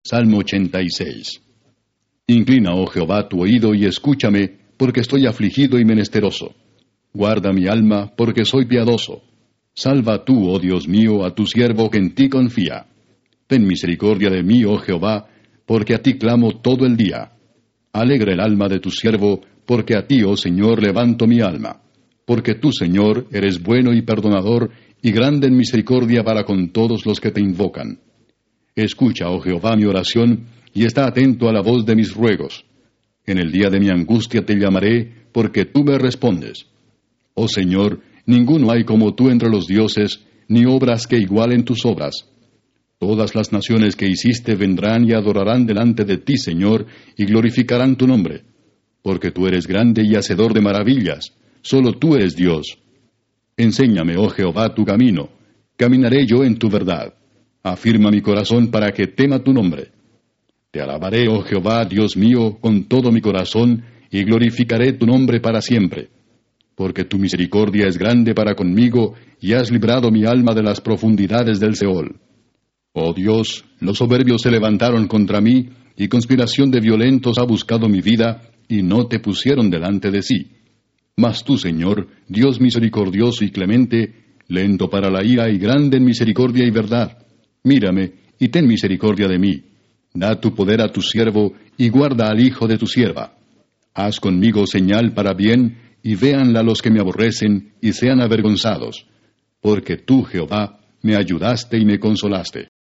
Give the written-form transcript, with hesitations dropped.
Salmo 86. Inclina, oh Jehová, tu oído y escúchame, porque estoy afligido y menesteroso. Guarda mi alma, porque soy piadoso. Salva tú, oh Dios mío, a tu siervo que en ti confía. Ten misericordia de mí, oh Jehová, porque a ti clamo todo el día. Alegra el alma de tu siervo, porque a ti, oh Señor, levanto mi alma. Porque tú, Señor, eres bueno y perdonador, y grande en misericordia para con todos los que te invocan. Escucha, oh Jehová, mi oración, y está atento a la voz de mis ruegos. En el día de mi angustia te llamaré, porque tú me respondes. Oh Señor, ninguno hay como tú entre los dioses, ni obras que igualen tus obras. Todas las naciones que hiciste vendrán y adorarán delante de ti, Señor, y glorificarán tu nombre. Porque tú eres grande y hacedor de maravillas, solo tú eres Dios. Enséñame, oh Jehová, tu camino, caminaré yo en tu verdad. Afirma mi corazón para que tema tu nombre. Te alabaré, oh Jehová, Dios mío, con todo mi corazón, y glorificaré tu nombre para siempre. Porque tu misericordia es grande para conmigo, y has librado mi alma de las profundidades del Seol. Oh Dios, los soberbios se levantaron contra mí, y conspiración de violentos ha buscado mi vida, y no te pusieron delante de sí. Mas tú, Señor, Dios misericordioso y clemente, lento para la ira y grande en misericordia y verdad, mírame y ten misericordia de mí. Da tu poder a tu siervo, y guarda al hijo de tu sierva. Haz conmigo señal para bien, y véanla los que me aborrecen, y sean avergonzados. Porque tú, Jehová, me ayudaste y me consolaste.